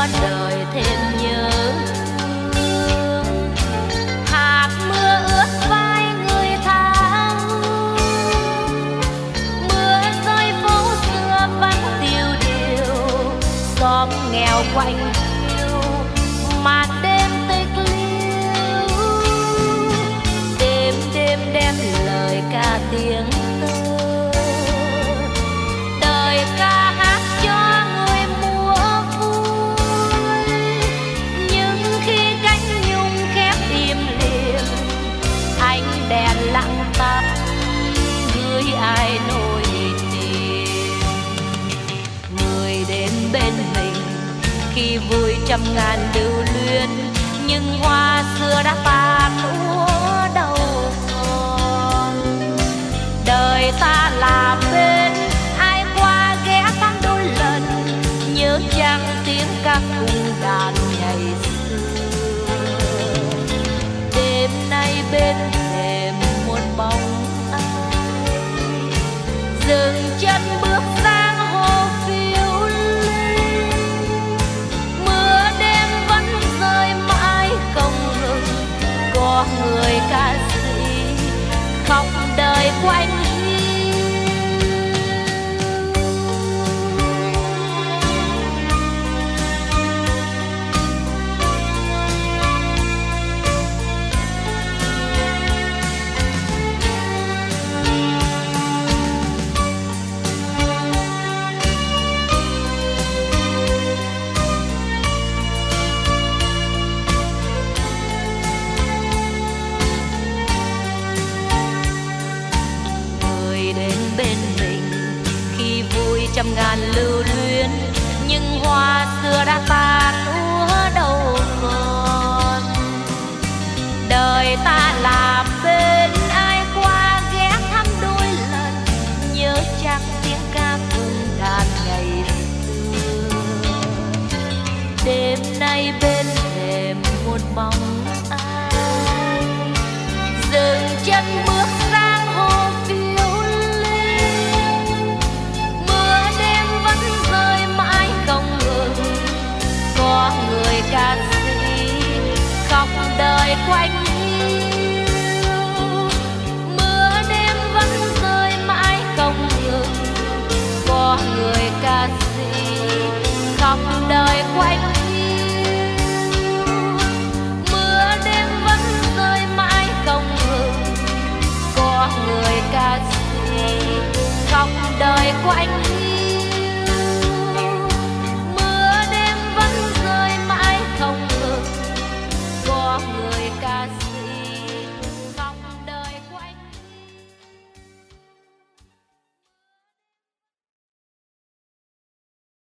cho đời thêm nhớ thương. Hạt mưa ướt vai người thao, mưa rơi phố xưa vắng tiêu điều, xóm nghèo quạnh hiu màn đêm tịch liêu. Đêm đêm đem lời ca tiếng tơ, đời ca hát cho người múa vui. Nhưng khi cánh nhung khép im lìm, ánh đèn lặng tắt gửi ai nỗi niềm. Người đến bên mình khi vui trăm ngàn lưu luyến, nhưng hoa xưa đã tàn úa đâu còn. Đời ta là bên ai qua ghé thăm đôi lần, nhớ chăng tiếng ca cung đàn ngày xưa. Đêm nay bên thềm một bóng ai dừng chân bước sang hồ phiêu linh. Mưa đêm vẫn rơi mãi không ngừng, có người ca sĩ khóc đời quanh hiu. Bên mình khi vui trăm ngàn lưu luyến, nhưng hoa xưa đã tàn úa đâu còn. Đời ta làm bên ai qua ghé thăm đôi lần, nhớ chăng tiếng ca cung đàn ngày xưa. Đêm nay bên thềm một bóng ai dừng chân bước sang hồ phiêu. Có người ca sĩ khóc đời quanh hiu, mưa đêm vẫn rơi mãi không ngừng. Có người ca sĩ khóc đời quanh hiu, mưa đêm vẫn rơi mãi không ngừng. Có người ca sĩ khóc đời quanh hiu.